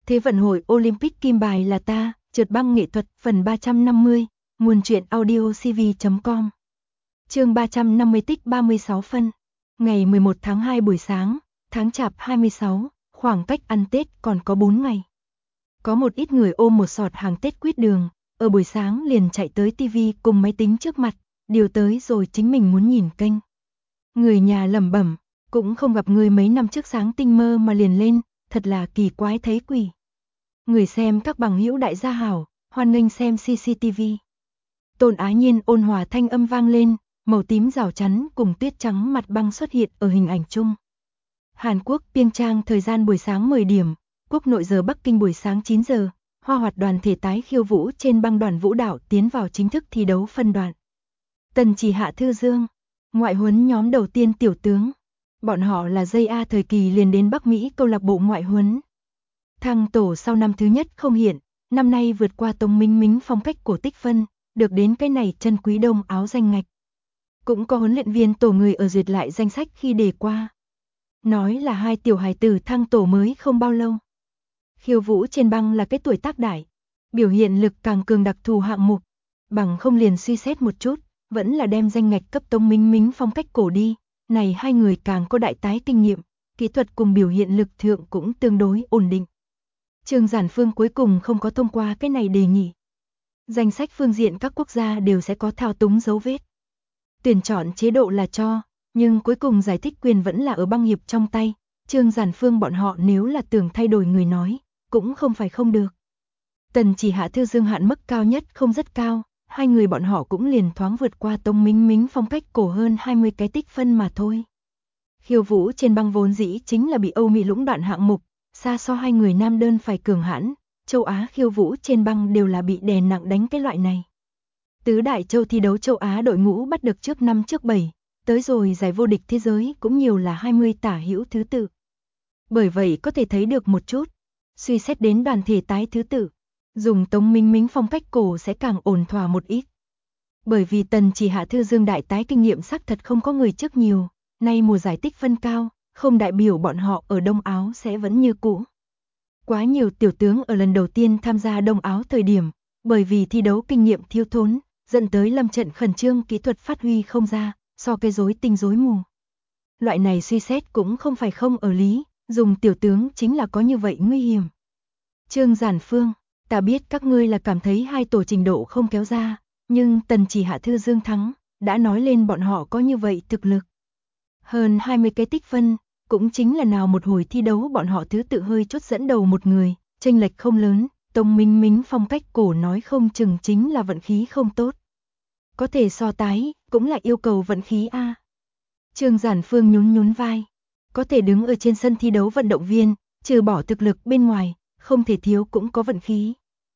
Thế vận hội Olympic kim bài là ta, trượt băng nghệ thuật phần 350, nguồn truyện audiocv.com. Chương 350 tích 36 phân. Ngày 11 tháng 2 buổi sáng, tháng Chạp 26, khoảng cách ăn Tết còn có 4 ngày. Có một ít người ôm một sọt hàng Tết quýt đường, ở buổi sáng liền chạy tới tivi cùng máy tính trước mặt, điều tới rồi chính mình muốn nhìn kênh. Người nhà lẩm bẩm, cũng không gặp người mấy năm trước sáng tinh mơ mà liền lên, thật là kỳ quái thấy quỷ. Người xem các bằng hữu đại gia hảo, hoan nghênh xem CCTV. Tôn Á Nhiên ôn hòa thanh âm vang lên, màu tím rào chắn cùng tuyết trắng mặt băng xuất hiện ở hình ảnh chung. Hàn Quốc Piêng Trang thời gian buổi sáng 10 điểm, quốc nội giờ Bắc Kinh buổi sáng 9 giờ, Hoa Hoạt đoàn thể tái khiêu vũ trên băng đoàn vũ đạo tiến vào chính thức thi đấu phân đoạn. Tần Chỉ Hạ Thư Dương, ngoại huấn nhóm đầu tiên tiểu tướng. Bọn họ là JA thời kỳ liền đến Bắc Mỹ câu lạc bộ ngoại huấn. Thăng tổ sau năm thứ nhất không hiện, năm nay vượt qua Tống Minh Mính phong cách cổ tích phân, được đến cái này chân quý đông áo danh ngạch. Cũng có huấn luyện viên tổ người ở duyệt lại danh sách khi đề qua. Nói là hai tiểu hài tử thăng tổ mới không bao lâu. Khiêu vũ trên băng là cái tuổi tác đại, biểu hiện lực càng cường đặc thù hạng mục, bằng không liền suy xét một chút, vẫn là đem danh ngạch cấp Tống Minh Mính phong cách cổ đi. Này hai người càng có đại tái kinh nghiệm, kỹ thuật cùng biểu hiện lực thượng cũng tương đối ổn định. Trương Giản Phương cuối cùng không có thông qua cái này đề nghị. Danh sách phương diện các quốc gia đều sẽ có thao túng dấu vết. Tuyển chọn chế độ là cho, nhưng cuối cùng giải thích quyền vẫn là ở băng hiệp trong tay. Trương Giản Phương bọn họ nếu là tưởng thay đổi người nói, cũng không phải không được. Tần Chỉ Hạ Thư Dương hạn mức cao nhất không rất cao, hai người bọn họ cũng liền thoáng vượt qua Tống Minh Mính phong cách cổ hơn 20 cái tích phân mà thôi. Khiêu vũ trên băng vốn dĩ chính là bị Âu Mỹ lũng đoạn hạng mục, xa so hai người nam đơn phải cường hãn, châu Á khiêu vũ trên băng đều là bị đè nặng đánh cái loại này. Tứ đại châu thi đấu châu Á đội ngũ bắt được trước 5 trước 7, tới rồi giải vô địch thế giới cũng nhiều là 20 tả hữu thứ tự. Bởi vậy có thể thấy được một chút, suy xét đến đoàn thể tái thứ tự, dùng Tống Minh Mính phong cách cổ sẽ càng ổn thỏa một ít. Bởi vì Tần Chỉ Hạ Thư Dương đại tái kinh nghiệm xác thật không có người trước nhiều, nay mùa giải tích phân cao, không đại biểu bọn họ ở Đông Áo sẽ vẫn như cũ. Quá nhiều tiểu tướng ở lần đầu tiên tham gia Đông Áo thời điểm, bởi vì thi đấu kinh nghiệm thiếu thốn, dẫn tới lâm trận khẩn trương kỹ thuật phát huy không ra, so cái rối tinh rối mù. Loại này suy xét cũng không phải không ở lý, dùng tiểu tướng chính là có như vậy nguy hiểm. Trương Giản Phương, ta biết các ngươi là cảm thấy hai tổ trình độ không kéo ra, nhưng Tần Chỉ Hạ Thư Dương thắng, đã nói lên bọn họ có như vậy thực lực. Hơn 20 cái tích phân, cũng chính là nào một hồi thi đấu bọn họ thứ tự hơi chút dẫn đầu một người, chênh lệch không lớn, Tống Minh Mính phong cách cổ nói không chừng chính là vận khí không tốt. Có thể so tái, cũng là yêu cầu vận khí a. Trương Giản Phương nhún nhún vai, có thể đứng ở trên sân thi đấu vận động viên, trừ bỏ thực lực bên ngoài, không thể thiếu cũng có vận khí.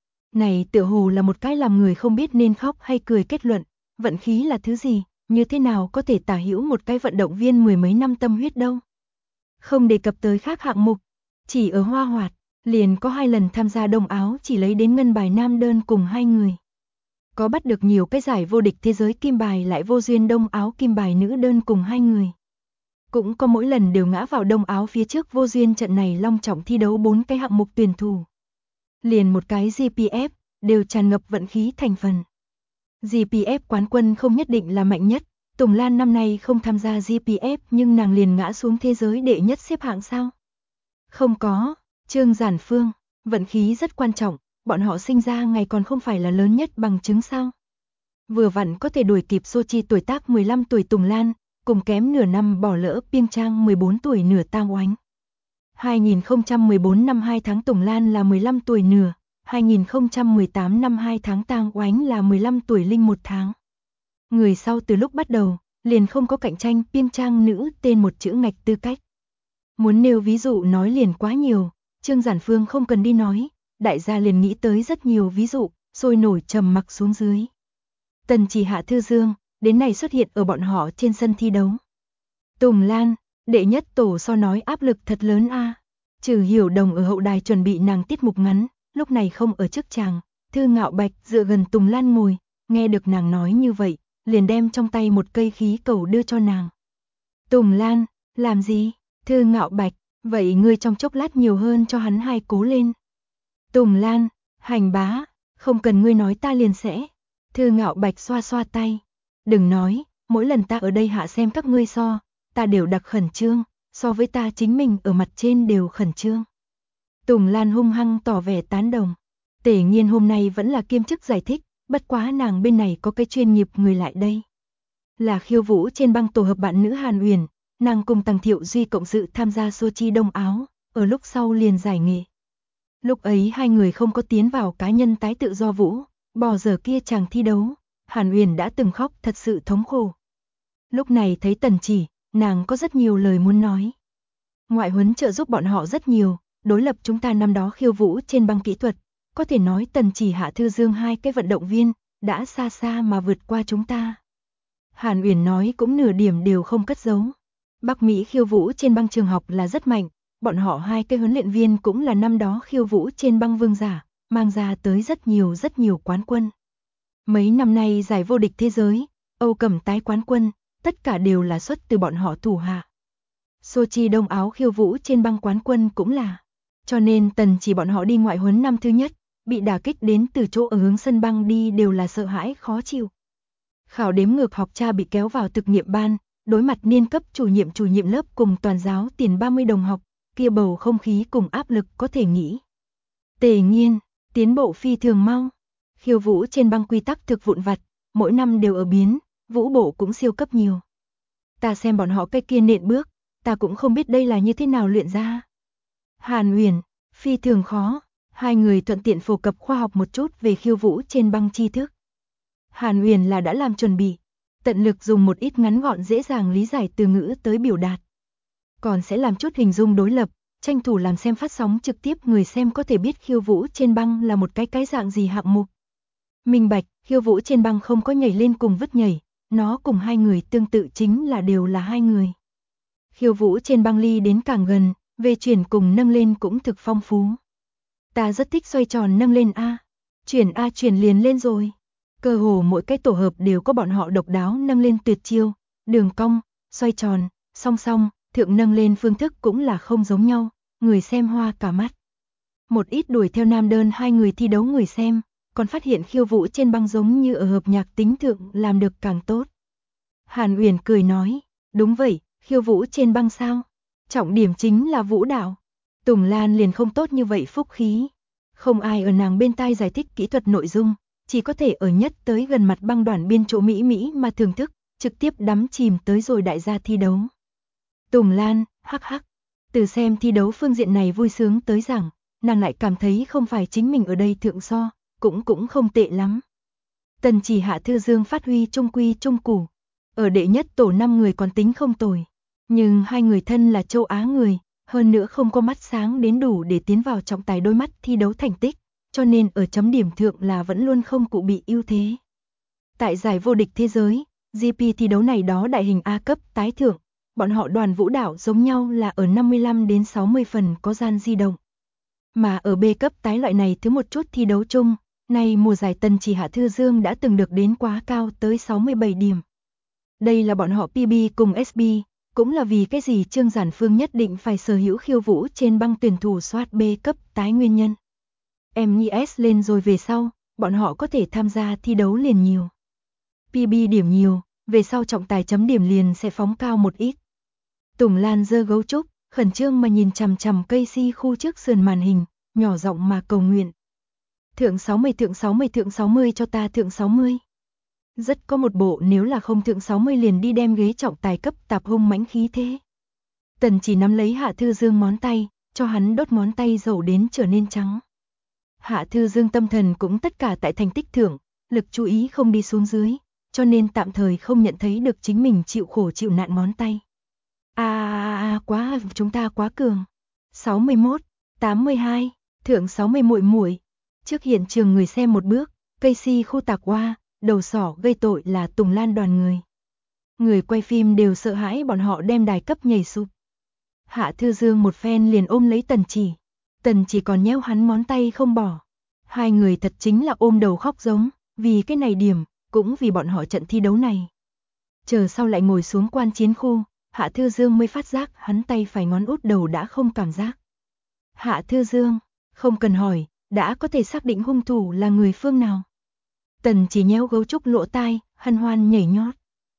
Này tựa hồ là một cái làm người không biết nên khóc hay cười kết luận, vận khí là thứ gì, như thế nào có thể tả hữu một cái vận động viên mười mấy năm tâm huyết đâu. Không đề cập tới khác hạng mục, chỉ ở Hoa Hoạt, liền có 2 lần tham gia Đông Áo chỉ lấy đến ngân bài nam đơn cùng 2 người. Có bắt được nhiều cái giải vô địch thế giới kim bài lại vô duyên Đông Áo kim bài nữ đơn cùng 2 người. Cũng có mỗi lần đều ngã vào Đông Áo phía trước vô duyên trận này long trọng thi đấu 4 cái hạng mục tuyển thủ. Liền một cái GPF, đều tràn ngập vận khí thành phần. GPF quán quân không nhất định là mạnh nhất, Tùng Lan năm nay không tham gia GPF nhưng nàng liền ngã xuống thế giới đệ nhất xếp hạng sao? Không có, Trương Giản Phương, vận khí rất quan trọng, bọn họ sinh ra ngày còn không phải là lớn nhất bằng chứng sao? Vừa vặn có thể đuổi kịp Sochi tuổi tác 15 tuổi Tùng Lan, cùng kém nửa năm bỏ lỡ Piêng Trang 14 tuổi nửa Tang Oánh. 2014 năm 2 tháng Tùng Lan là 15 tuổi nửa, 2018 năm 2 tháng Tang Oánh là 15 tuổi linh 1 tháng. Người sau từ lúc bắt đầu, liền không có cạnh tranh Piêng Trang nữ tên một chữ ngạch tư cách. Muốn nêu ví dụ nói liền quá nhiều, Trương Giản Phương không cần đi nói, đại gia liền nghĩ tới rất nhiều ví dụ, sôi nổi trầm mặc xuống dưới. Tần Chỉ Hạ Thư Dương, đến này xuất hiện ở bọn họ trên sân thi đấu. Tùng Lan, đệ nhất tổ so nói áp lực thật lớn a. Trừ Hiểu Đồng ở hậu đài chuẩn bị nàng tiết mục ngắn, lúc này không ở trước chàng, Thư Ngạo Bạch dựa gần Tùng Lan ngồi, nghe được nàng nói như vậy, liền đem trong tay một cây khí cầu đưa cho nàng. Tùng Lan, làm gì? Thư Ngạo Bạch, vậy ngươi trong chốc lát nhiều hơn cho hắn 2 cố lên. Tùng Lan, Hành bá, không cần ngươi nói ta liền sẽ. Thư Ngạo Bạch xoa xoa tay. Đừng nói, mỗi lần ta ở đây hạ xem các ngươi ta đều đặc khẩn trương, so với ta chính mình ở mặt trên đều khẩn trương. Tùng Lan hung hăng tỏ vẻ tán đồng. Tề Nghiên hôm nay vẫn là kiêm chức giải thích, bất quá nàng bên này có cái chuyên nghiệp người lại đây. Là khiêu vũ trên băng tổ hợp bạn nữ Hàn Uyển, nàng cùng Tằng Thiệu Duy cộng sự tham gia Sochi Đông Áo, ở lúc sau liền giải nghệ. Lúc ấy hai người không có tiến vào cá nhân tái tự do vũ, bỏ giờ kia chàng thi đấu, Hàn Uyển đã từng khóc thật sự thống khổ. Lúc này thấy Tần Chỉ, nàng có rất nhiều lời muốn nói. Ngoại huấn trợ giúp bọn họ rất nhiều, đối lập chúng ta năm đó khiêu vũ trên băng kỹ thuật, có thể nói Tần Chỉ Hạ Thư Dương hai cái vận động viên, đã xa xa mà vượt qua chúng ta. Hàn Uyển nói cũng nửa điểm đều không cất giấu. Bắc Mỹ khiêu vũ trên băng trường học là rất mạnh, bọn họ hai cái huấn luyện viên cũng là năm đó khiêu vũ trên băng vương giả, mang ra tới rất nhiều quán quân. Mấy năm nay giải vô địch thế giới, Âu Cẩm tái quán quân, tất cả đều là xuất từ bọn họ thủ hạ. Sochi Đông Áo khiêu vũ trên băng quán quân cũng là. Cho nên Tần Chỉ bọn họ đi ngoại huấn năm thứ nhất, bị đả kích đến từ chỗ ở hướng sân băng đi đều là sợ hãi khó chịu. Khảo đếm ngược học cha bị kéo vào thực nghiệm ban, đối mặt niên cấp chủ nhiệm lớp cùng toàn giáo tiền 30 đồng học, kia bầu không khí cùng áp lực có thể nghĩ. Tề Nghiên, tiến bộ phi thường mau. Khiêu vũ trên băng quy tắc thực vụn vặt, mỗi năm đều ở biến, vũ bộ cũng siêu cấp nhiều. Ta xem bọn họ cái kia nện bước, ta cũng không biết đây là như thế nào luyện ra. Hàn Uyển, phi thường khó, hai người thuận tiện phổ cập khoa học một chút về khiêu vũ trên băng tri thức. Hàn Uyển là đã làm chuẩn bị, tận lực dùng một ít ngắn gọn dễ dàng lý giải từ ngữ tới biểu đạt. Còn sẽ làm chút hình dung đối lập, tranh thủ làm xem phát sóng trực tiếp người xem có thể biết khiêu vũ trên băng là một cái dạng gì hạng mục. Minh bạch, khiêu vũ trên băng không có nhảy lên cùng vứt nhảy, nó cùng hai người tương tự chính là đều là hai người. Khiêu vũ trên băng ly đến càng gần, về chuyển cùng nâng lên cũng thực phong phú. Ta rất thích xoay tròn nâng lên A, chuyển liền lên rồi. Cơ hồ mỗi cái tổ hợp đều có bọn họ độc đáo nâng lên tuyệt chiêu, đường cong, xoay tròn, song song, thượng nâng lên phương thức cũng là không giống nhau, người xem hoa cả mắt. Một ít đuổi theo nam đơn hai người thi đấu người xem, còn phát hiện khiêu vũ trên băng giống như ở hợp nhạc tính thượng làm được càng tốt. Hàn Uyển cười nói, đúng vậy, khiêu vũ trên băng sao? Trọng điểm chính là vũ đạo. Tùng Lan liền không tốt như vậy phúc khí. Không ai ở nàng bên tai giải thích kỹ thuật nội dung, chỉ có thể ở nhất tới gần mặt băng đoàn biên chỗ Mỹ mà thưởng thức, trực tiếp đắm chìm tới rồi đại gia thi đấu. Tùng Lan, hắc hắc, từ xem thi đấu phương diện này vui sướng tới rằng, nàng lại cảm thấy không phải chính mình ở đây thượng so, cũng không tệ lắm. Tần Chỉ Hạ Thư Dương phát huy trung quy trung củ, ở đệ nhất tổ 5 người còn tính không tồi, nhưng hai người thân là châu Á người, hơn nữa không có mắt sáng đến đủ để tiến vào trọng tài đôi mắt thi đấu thành tích, cho nên ở chấm điểm thượng là vẫn luôn không cụ bị ưu thế. Tại giải vô địch thế giới, GP thi đấu này đó đại hình A cấp tái thưởng, bọn họ đoàn vũ đảo giống nhau là ở 55 đến 60 phần có gian di động. Mà ở B cấp tái loại này thứ một chút thi đấu chung, nay mùa giải Tần Chỉ Hạ Thư Dương đã từng được đến quá cao tới 67 điểm. Đây là bọn họ PB cùng SB, cũng là vì cái gì Trương Giản Phương nhất định phải sở hữu khiêu vũ trên băng tuyển thủ soát B cấp tái nguyên nhân. MIS lên rồi về sau, bọn họ có thể tham gia thi đấu liền nhiều. PB điểm nhiều, về sau trọng tài chấm điểm liền sẽ phóng cao một ít. Tùng Lan giơ gấu trúc, khẩn trương mà nhìn chằm chằm cây si khu trước sườn màn hình, nhỏ giọng mà cầu nguyện. Thượng 60 cho ta thượng 60. Rất có một bộ nếu là không thượng 60 liền đi đem ghế trọng tài cấp tạp hung mãnh khí thế. Tần Chỉ nắm lấy Hạ Thư Dương ngón tay, cho hắn đốt ngón tay dầu đến trở nên trắng. Hạ Thư Dương tâm thần cũng tất cả tại thành tích thưởng, lực chú ý không đi xuống dưới, cho nên tạm thời không nhận thấy được chính mình chịu khổ chịu nạn ngón tay. Quá, chúng ta quá cường. 61, 82, thượng 60 muội muội. Trước hiện trường người xem một bước, cây si khu tạc hoa, đầu sỏ gây tội là Tùng Lan đoàn người. Người quay phim đều sợ hãi bọn họ đem đài cấp nhảy sụp. Hạ Thư Dương một phen liền ôm lấy Tần Chỉ. Tần Chỉ còn nhéo hắn ngón tay không bỏ. Hai người thật chính là ôm đầu khóc giống, vì cái này điểm, cũng vì bọn họ trận thi đấu này. Chờ sau lại ngồi xuống quan chiến khu, Hạ Thư Dương mới phát giác hắn tay phải ngón út đầu đã không cảm giác. Hạ Thư Dương, không cần hỏi, đã có thể xác định hung thủ là người phương nào. Tần Chỉ nhéo gấu trúc lỗ tai, hân hoan nhảy nhót.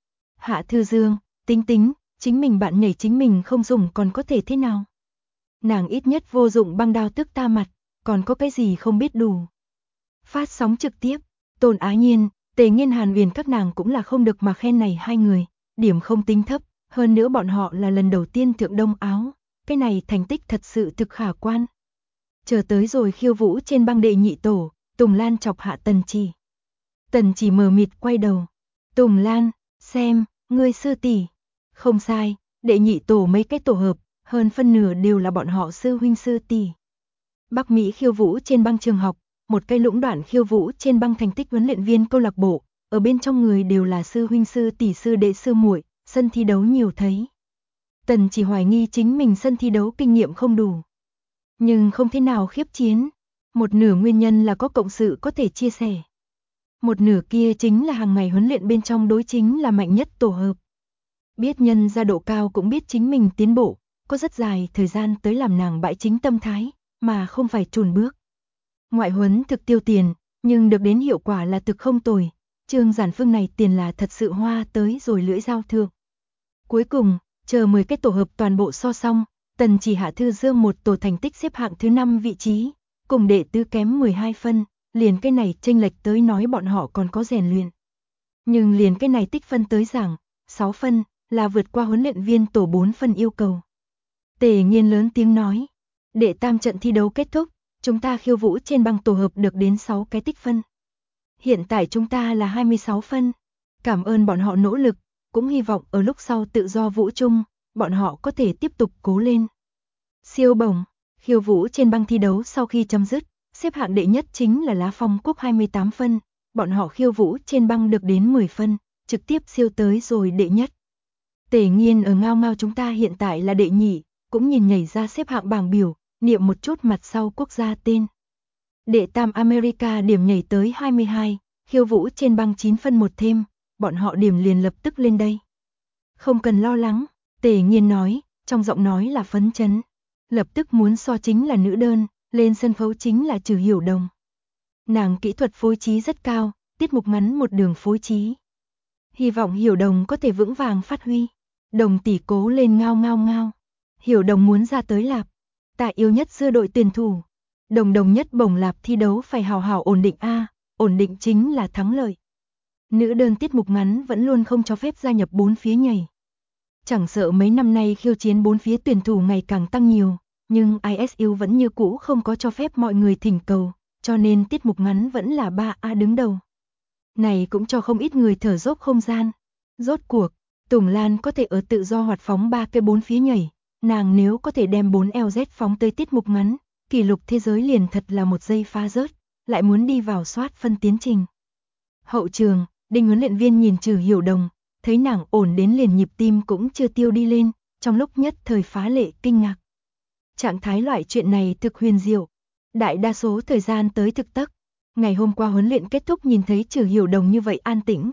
Hạ Thư Dương, tính, chính mình bạn nhảy chính mình không dùng còn có thể thế nào? Nàng ít nhất vô dụng băng đao tước ta mặt, còn có cái gì không biết đủ. Phát sóng trực tiếp, Tôn Á Nhiên, Tề Nghiên Hàn Huyền các nàng cũng là không được mà khen này hai người, điểm không tính thấp, hơn nữa bọn họ là lần đầu tiên thượng Đông Áo, cái này thành tích thật sự thực khả quan. Chờ tới rồi khiêu vũ trên băng đệ nhị tổ, Tùng Lan chọc hạ Tần Chỉ. Tần Chỉ mờ mịt quay đầu. Tùng Lan, xem, ngươi sư tỷ. Không sai, đệ nhị tổ mấy cái tổ hợp, hơn phân nửa đều là bọn họ sư huynh sư tỷ. Bắc Mỹ khiêu vũ trên băng trường học, một cây lũng đoạn khiêu vũ trên băng thành tích huấn luyện viên câu lạc bộ, ở bên trong người đều là sư huynh sư tỷ sư đệ sư muội, sân thi đấu nhiều thấy. Tần Chỉ hoài nghi chính mình sân thi đấu kinh nghiệm không đủ. Nhưng không thế nào khiếp chiến. Một nửa nguyên nhân là có cộng sự có thể chia sẻ. Một nửa kia chính là hàng ngày huấn luyện bên trong đối chính là mạnh nhất tổ hợp. Biết nhân ra độ cao cũng biết chính mình tiến bộ, có rất dài thời gian tới làm nàng bãi chính tâm thái, mà không phải chùn bước. Ngoại huấn thực tiêu tiền, nhưng được đến hiệu quả là thực không tồi. Trương Giản Phương này tiền là thật sự hoa tới rồi lưỡi dao thượng. Cuối cùng, chờ 10 cái tổ hợp toàn bộ so xong, Tần Chỉ Hạ Thư Dương một tổ thành tích xếp hạng thứ 5 vị trí, cùng đệ tứ kém 12 phân, liền cái này chênh lệch tới nói bọn họ còn có rèn luyện. Nhưng liền cái này tích phân tới giảng, 6 phân, là vượt qua huấn luyện viên tổ 4 phân yêu cầu. Tề Nghiên lớn tiếng nói, đệ tam trận thi đấu kết thúc, chúng ta khiêu vũ trên băng tổ hợp được đến 6 cái tích phân. Hiện tại chúng ta là 26 phân, cảm ơn bọn họ nỗ lực, cũng hy vọng ở lúc sau tự do vũ chung, bọn họ có thể tiếp tục cố lên. Siêu bổng, khiêu vũ trên băng thi đấu sau khi chấm dứt, xếp hạng đệ nhất chính là Lá Phong Quốc 28 phân, bọn họ khiêu vũ trên băng được đến 10 phân, trực tiếp siêu tới rồi đệ nhất. Tề Nghiên ở ngao ngao chúng ta hiện tại là đệ nhị, cũng nhìn nhảy ra xếp hạng bảng biểu, niệm một chút mặt sau quốc gia tên. Đệ tam America điểm nhảy tới 22, khiêu vũ trên băng 9 phân một thêm, bọn họ điểm liền lập tức lên đây. Không cần lo lắng, Tề Nghiên nói, trong giọng nói là phấn chấn. Lập tức muốn so chính là nữ đơn, lên sân khấu chính là Trừ Hiểu Đồng. Nàng kỹ thuật phối trí rất cao, tiết mục ngắn một đường phối trí. Hy vọng Hiểu Đồng có thể vững vàng phát huy. Đồng tỷ cố lên ngao ngao ngao. Hiểu Đồng muốn ra tới lạp. Ta yêu nhất dưa đội tuyển thủ. Đồng nhất bổng lạp thi đấu phải hào hào ổn định a, ổn định chính là thắng lợi. Nữ đơn tiết mục ngắn vẫn luôn không cho phép gia nhập bốn phía nhảy. Chẳng sợ mấy năm nay khiêu chiến bốn phía tuyển thủ ngày càng tăng nhiều, nhưng ISU vẫn như cũ không có cho phép mọi người thỉnh cầu, cho nên tiết mục ngắn vẫn là 3A đứng đầu. Này cũng cho không ít người thở dốc không gian. Rốt cuộc, Tùng Lan có thể ở tự do hoạt phóng 3 cái bốn phía nhảy, nàng nếu có thể đem 4 LZ phóng tới tiết mục ngắn, kỷ lục thế giới liền thật là một giây phá rớt, lại muốn đi vào soát phân tiến trình. Hậu trường, Đinh huấn luyện viên nhìn Trừ Hiểu Đồng, thấy nàng ổn đến liền nhịp tim cũng chưa tiêu đi lên, trong lúc nhất thời phá lệ kinh ngạc. Trạng thái loại chuyện này thực huyền diệu, đại đa số thời gian tới thực tắc. Ngày hôm qua huấn luyện kết thúc nhìn thấy Trừ Hiểu Đồng như vậy an tĩnh.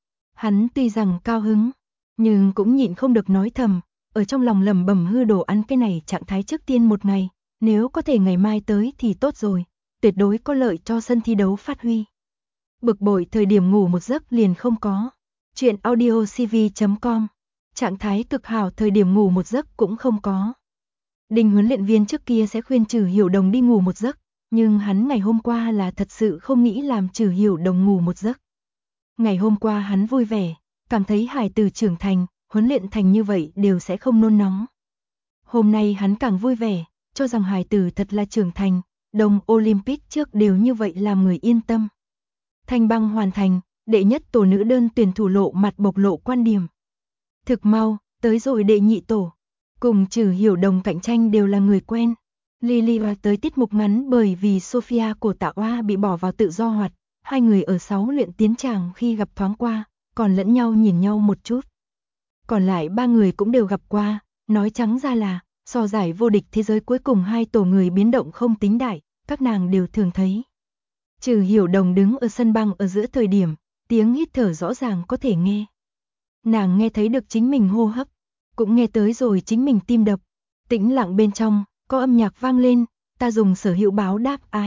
Hắn tuy rằng cao hứng, nhưng cũng nhịn không được nói thầm, ở trong lòng lẩm bẩm hư đồ ăn cái này trạng thái trước tiên một ngày, nếu có thể ngày mai tới thì tốt rồi, tuyệt đối có lợi cho sân thi đấu phát huy. Bực bội thời điểm ngủ một giấc liền không có. Chuyện audio cv.com, trạng thái cực hảo thời điểm ngủ một giấc cũng không có. Đinh huấn luyện viên trước kia sẽ khuyên Trừ Hiểu Đồng đi ngủ một giấc, nhưng hắn ngày hôm qua là thật sự không nghĩ làm Trừ Hiểu Đồng ngủ một giấc. Ngày hôm qua hắn vui vẻ, cảm thấy hài tử trưởng thành, huấn luyện thành như vậy đều sẽ không nôn nóng. Hôm nay hắn càng vui vẻ, cho rằng hài tử thật là trưởng thành, đồng Olympic trước đều như vậy làm người yên tâm. Thanh băng hoàn thành, đệ nhất tổ nữ đơn tuyển thủ lộ mặt bộc lộ quan điểm. Thực mau, tới rồi đệ nhị tổ. Cùng Trừ Hiểu Đồng cạnh tranh đều là người quen. Lily tới tiết mục ngắn bởi vì Sophia của Tạ Oa bị bỏ vào tự do hoạt. Hai người ở 6 luyện tiến tràng khi gặp thoáng qua, còn lẫn nhau nhìn nhau một chút. Còn lại 3 người cũng đều gặp qua, nói trắng ra là, so giải vô địch thế giới cuối cùng 2 tổ người biến động không tính đại, các nàng đều thường thấy. Trừ Hiểu Đồng đứng ở sân băng ở giữa thời điểm, tiếng hít thở rõ ràng có thể nghe. Nàng nghe thấy được chính mình hô hấp, cũng nghe tới rồi chính mình tim đập. Tĩnh lặng bên trong, có âm nhạc vang lên, ta dùng sở hữu báo đáp ái,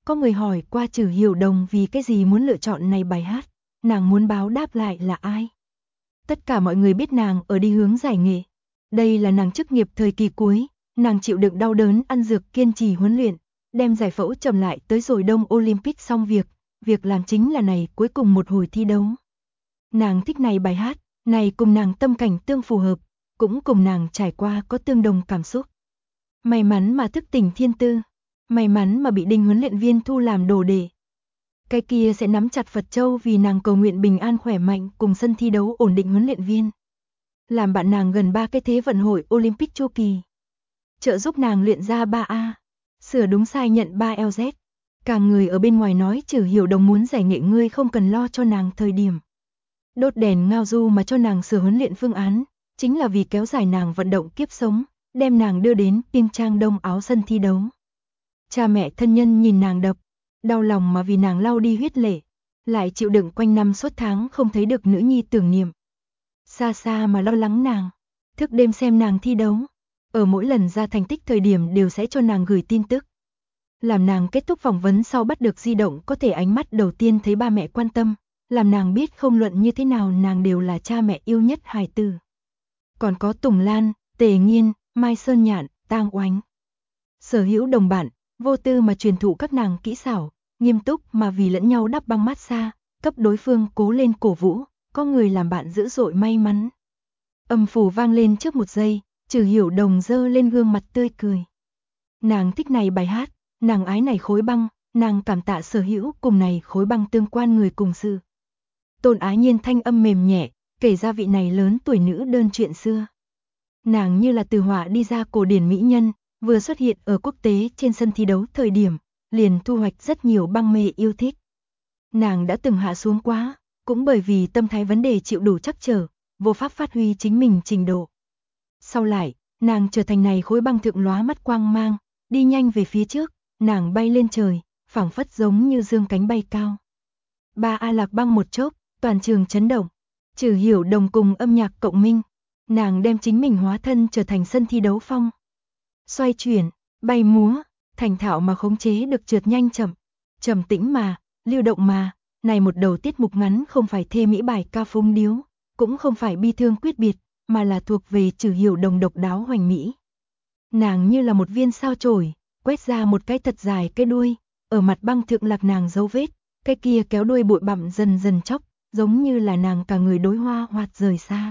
Có người hỏi qua Trử Hiểu Đồng vì cái gì muốn lựa chọn này bài hát, nàng muốn báo đáp lại là ai. Tất cả mọi người biết nàng ở đi hướng giải nghệ. Đây là nàng chức nghiệp thời kỳ cuối, nàng chịu đựng đau đớn ăn dược kiên trì huấn luyện, đem giải phẫu chậm lại tới rồi Đông Olympic xong việc làm chính là này cuối cùng một hồi thi đấu. Nàng thích này bài hát, này cùng nàng tâm cảnh tương phù hợp, cũng cùng nàng trải qua có tương đồng cảm xúc. May mắn mà thức tỉnh thiên tư, may mắn mà bị Đinh huấn luyện viên thu làm đồ đệ. Cái kia sẽ nắm chặt Phật Châu vì nàng cầu nguyện bình an khỏe mạnh cùng sân thi đấu ổn định huấn luyện viên. Làm bạn nàng gần 3 cái thế vận hội Olympic chu kỳ. Trợ giúp nàng luyện ra 3A, sửa đúng sai nhận 3LZ. Cả người ở bên ngoài nói Trử Hiểu Đồng muốn giải nghệ ngươi không cần lo cho nàng thời điểm. Đốt đèn ngao du mà cho nàng sửa huấn luyện phương án, chính là vì kéo dài nàng vận động kiếp sống, đem nàng đưa đến Pyeongchang Đông áo sân thi đấu. Cha mẹ thân nhân nhìn nàng đập, đau lòng mà vì nàng lau đi huyết lệ, lại chịu đựng quanh năm suốt tháng không thấy được nữ nhi tưởng niệm. Xa xa mà lo lắng nàng, thức đêm xem nàng thi đấu, ở mỗi lần ra thành tích thời điểm đều sẽ cho nàng gửi tin tức. Làm nàng kết thúc phỏng vấn sau bắt được di động có thể ánh mắt đầu tiên thấy ba mẹ quan tâm, làm nàng biết không luận như thế nào nàng đều là cha mẹ yêu nhất hài tử. Còn có Tùng Lan, Tề Nghiên, Mai Sơn Nhạn, Tang Oánh. Sở hữu đồng bạn, vô tư mà truyền thụ các nàng kỹ xảo, nghiêm túc mà vì lẫn nhau đắp băng massage, cấp đối phương cố lên cổ vũ, có người làm bạn dữ dội may mắn. Âm phủ vang lên trước một giây, Trử Hiểu Đồng dơ lên gương mặt tươi cười. Nàng thích này bài hát, nàng ái này khối băng, nàng cảm tạ sở hữu cùng này khối băng tương quan người cùng sự. Tôn Á Nhiên thanh âm mềm nhẹ, kể ra vị này lớn tuổi nữ đơn chuyện xưa. Nàng như là từ họa đi ra cổ điển mỹ nhân, vừa xuất hiện ở quốc tế trên sân thi đấu thời điểm, liền thu hoạch rất nhiều băng mê yêu thích. Nàng đã từng hạ xuống quá, cũng bởi vì tâm thái vấn đề chịu đủ trắc trở, vô pháp phát huy chính mình trình độ. Sau lại, nàng trở thành này khối băng thượng lóa mắt quang mang, đi nhanh về phía trước, nàng bay lên trời, phảng phất giống như dương cánh bay cao. 3A lạc băng một chốc, toàn trường chấn động. Trử Hiểu Đồng cùng âm nhạc cộng minh, nàng đem chính mình hóa thân trở thành sân thi đấu phong. Xoay chuyển, bay múa, thành thạo mà khống chế được trượt nhanh chậm, trầm tĩnh mà, lưu động mà, này một đầu tiết mục ngắn không phải thê mỹ bài ca phúng điếu, cũng không phải bi thương quyết biệt, mà là thuộc về Trử Hiểu Đồng độc đáo hoành mỹ. Nàng như là một viên sao chổi, quét ra một cái thật dài cái đuôi, ở mặt băng thượng lạc nàng dấu vết, cái kia kéo đuôi bụi bặm dần dần chóc, giống như là nàng cả người đối hoa hoạt rời xa.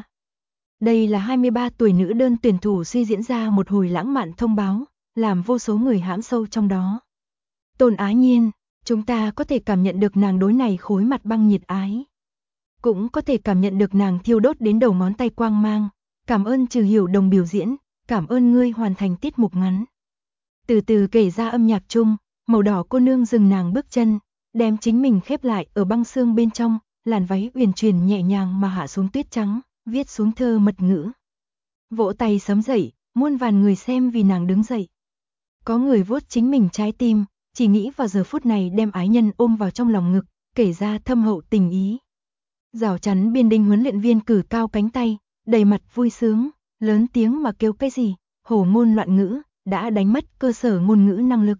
Đây là 23 tuổi nữ đơn tuyển thủ suy diễn ra một hồi lãng mạn thông báo, làm vô số người hãm sâu trong đó. Tôn Á Nhiên, chúng ta có thể cảm nhận được nàng đối này khối mặt băng nhiệt ái. Cũng có thể cảm nhận được nàng thiêu đốt đến đầu ngón tay quang mang. Cảm ơn Trử Hiểu Đồng biểu diễn, cảm ơn ngươi hoàn thành tiết mục ngắn. Từ từ kể ra âm nhạc chung, màu đỏ cô nương dừng nàng bước chân, đem chính mình khép lại ở băng xương bên trong, làn váy uyển chuyển nhẹ nhàng mà hạ xuống tuyết trắng, viết xuống thơ mật ngữ. Vỗ tay sấm dậy, muôn vàn người xem vì nàng đứng dậy. Có người vuốt chính mình trái tim, chỉ nghĩ vào giờ phút này đem ái nhân ôm vào trong lòng ngực, kể ra thâm hậu tình ý. Rào chắn biên Đinh huấn luyện viên cử cao cánh tay, đầy mặt vui sướng, lớn tiếng mà kêu cái gì, hổ ngôn loạn ngữ, đã đánh mất cơ sở ngôn ngữ năng lực.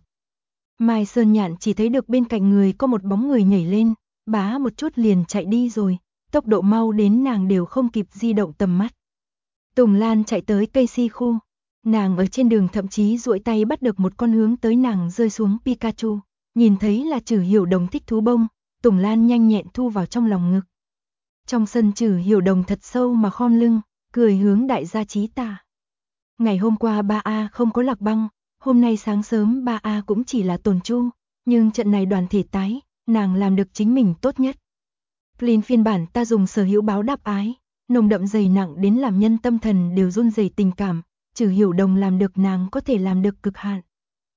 Mai Sơn Nhạn chỉ thấy được bên cạnh người có một bóng người nhảy lên, bá một chút liền chạy đi rồi, tốc độ mau đến nàng đều không kịp di động tầm mắt. Tùng Lan chạy tới cây si khu, nàng ở trên đường thậm chí duỗi tay bắt được một con hướng tới nàng rơi xuống Pikachu, nhìn thấy là Trử Hiểu Đồng thích thú bông, Tùng Lan nhanh nhẹn thu vào trong lòng ngực. Trong sân Trử Hiểu Đồng thật sâu mà khom lưng, cười hướng đại gia Chí Tà. Ngày hôm qua 3A không có lạc băng, hôm nay sáng sớm 3A cũng chỉ là tồn chu, nhưng trận này đoàn thể tái, nàng làm được chính mình tốt nhất. Clean phiên bản ta dùng sở hữu báo đáp ái, nồng đậm dày nặng đến làm nhân tâm thần đều run rẩy tình cảm, Trử Hiểu Đồng làm được nàng có thể làm được cực hạn.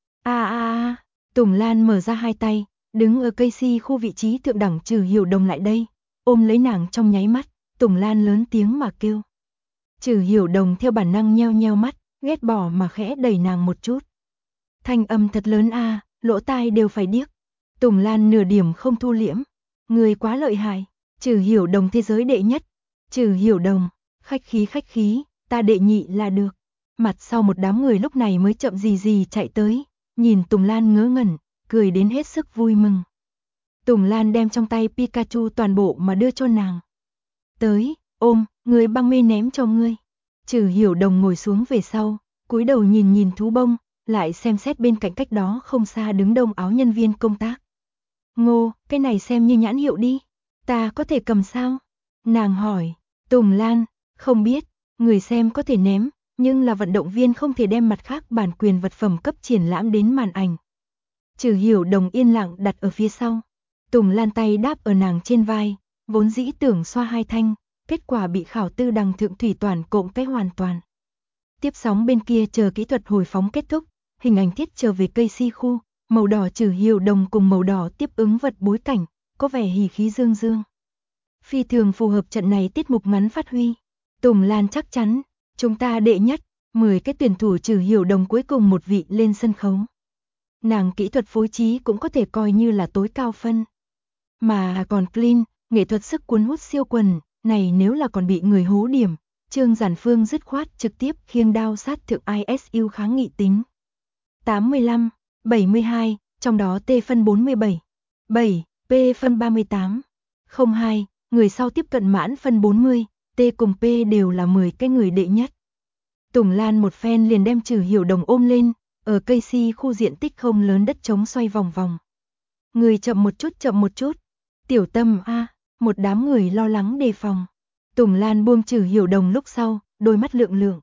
Tùng Lan mở ra hai tay, đứng ở cây si khu vị trí thượng đẳng Trử Hiểu Đồng lại đây, ôm lấy nàng trong nháy mắt, Tùng Lan lớn tiếng mà kêu. Trử Hiểu Đồng theo bản năng nheo nheo mắt, ghét bỏ mà khẽ đẩy nàng một chút. Thanh âm thật lớn lỗ tai đều phải điếc. Tùng Lan nửa điểm không thu liễm. Người quá lợi hại, Trử Hiểu Đồng thế giới đệ nhất. Trử Hiểu Đồng, khách khí, ta đệ nhị là được. Mặt sau một đám người lúc này mới chậm gì chạy tới, nhìn Tùng Lan ngớ ngẩn, cười đến hết sức vui mừng. Tùng Lan đem trong tay Pikachu toàn bộ mà đưa cho nàng. Tới, ôm, người băng mê ném cho ngươi. Trừ Hiểu Đồng ngồi xuống về sau, cúi đầu nhìn nhìn thú bông, lại xem xét bên cạnh cách đó không xa đứng đông áo nhân viên công tác. Ngô, cái này xem như nhãn hiệu đi. Ta có thể cầm sao? Nàng hỏi. Tùng Lan, không biết, người xem có thể ném, nhưng là vận động viên không thể đem mặt khác bản quyền vật phẩm cấp triển lãm đến màn ảnh. Trừ Hiểu Đồng yên lặng đặt ở phía sau. Tùng Lan tay đáp ở nàng trên vai, vốn dĩ tưởng xoa hai thanh, kết quả bị Khảo Tư Đằng thượng thủy toàn cộm cái hoàn toàn. Tiếp sóng bên kia chờ kỹ thuật hồi phóng kết thúc, hình ảnh thiết trở về cây si khu, màu đỏ Trừ Hiểu Đồng cùng màu đỏ tiếp ứng vật bối cảnh, có vẻ hỉ khí dương dương. Phi thường phù hợp trận này tiết mục ngắn phát huy. Tùng Lan chắc chắn, chúng ta đệ nhất, 10 cái tuyển thủ Trừ Hiểu Đồng cuối cùng một vị lên sân khấu. Nàng kỹ thuật phối trí cũng có thể coi như là tối cao phân. Mà còn clean, nghệ thuật sức cuốn hút siêu quần, này nếu là còn bị người hố điểm, Trương Giản Phương dứt khoát trực tiếp khiêng đao sát thượng ISU kháng nghị tính. 85, 72, trong đó T phân 47, 7, P phân 38, 02, người sau tiếp cận mãn phân 40, T cùng P đều là 10 cái người đệ nhất. Tùng Lan một phen liền đem Trừ Hiểu Đồng ôm lên, ở cây si khu diện tích không lớn đất trống xoay vòng vòng. Người chậm một chút. Tiểu Tâm a, một đám người lo lắng đề phòng. Tùng Lan buông Trừ Hiểu Đồng lúc sau, đôi mắt lượng lượng.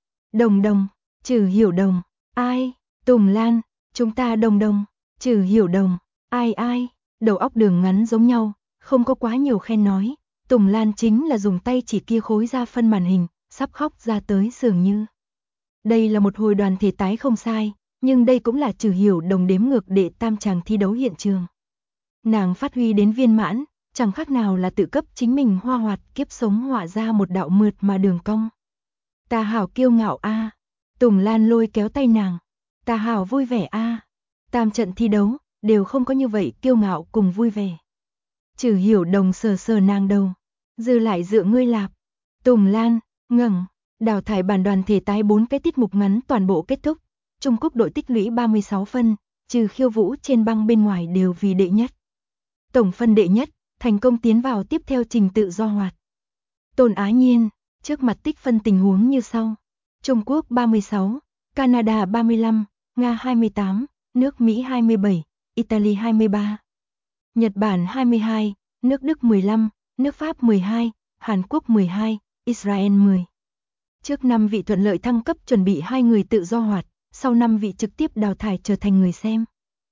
Đồng, Trừ Hiểu Đồng, ai? Tùng Lan, chúng ta đồng, Trừ Hiểu Đồng, ai? Đầu óc đường ngắn giống nhau, không có quá nhiều khen nói. Tùng Lan chính là dùng tay chỉ kia khối ra phân màn hình, sắp khóc ra tới dường như. Đây là một hồi đoàn thể tái không sai, nhưng đây cũng là Trừ Hiểu Đồng đếm ngược đệ tam chàng thi đấu hiện trường. Nàng phát huy đến viên mãn, chẳng khác nào là tự cấp chính mình hoa hoạt kiếp sống họa ra một đạo mượt mà đường cong. Ta hảo kiêu ngạo a. Tùng Lan lôi kéo tay nàng. Ta hảo vui vẻ a. Tam trận thi đấu, đều không có như vậy kiêu ngạo cùng vui vẻ. Trừ Hiểu Đồng sờ sờ nàng đầu. Dư lại dựa ngươi lạp. Tùng Lan, ngẩng. Đào thải bản đoàn thể tái 4 cái tiết mục ngắn toàn bộ kết thúc. Trung Quốc đội tích lũy 36 phân, trừ khiêu vũ trên băng bên ngoài đều vì đệ nhất. Tổng phân đệ nhất, thành công tiến vào tiếp theo trình tự do hoạt. Tôn Á Nhiên, trước mặt tích phân tình huống như sau. Trung Quốc 36, Canada 35, Nga 28, nước Mỹ 27, Italy 23, Nhật Bản 22, nước Đức 15, nước Pháp 12, Hàn Quốc 12, Israel 10. Trước 5 vị thuận lợi thăng cấp chuẩn bị 2 người tự do hoạt, sau 5 vị trực tiếp đào thải trở thành người xem.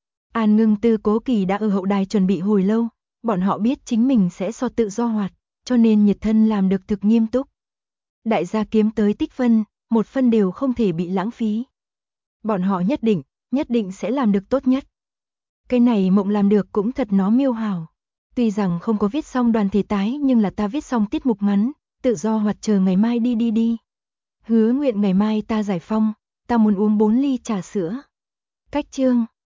An Ngưng Tư Cố Kỳ đã ở hậu đài chuẩn bị hồi lâu, bọn họ biết chính mình sẽ so tự do hoạt, cho nên nhiệt thân làm được thực nghiêm túc. Đại gia kiếm tới tích phân, 1 phân đều không thể bị lãng phí. Bọn họ nhất định sẽ làm được tốt nhất. Cái này mộng làm được cũng thật nó miêu hảo. Tuy rằng không có viết xong đoàn thể tái nhưng là ta viết xong tiết mục ngắn, tự do hoạt chờ ngày mai đi. Hứa nguyện ngày mai ta giải phong, ta muốn uống 4 ly trà sữa. Cách chương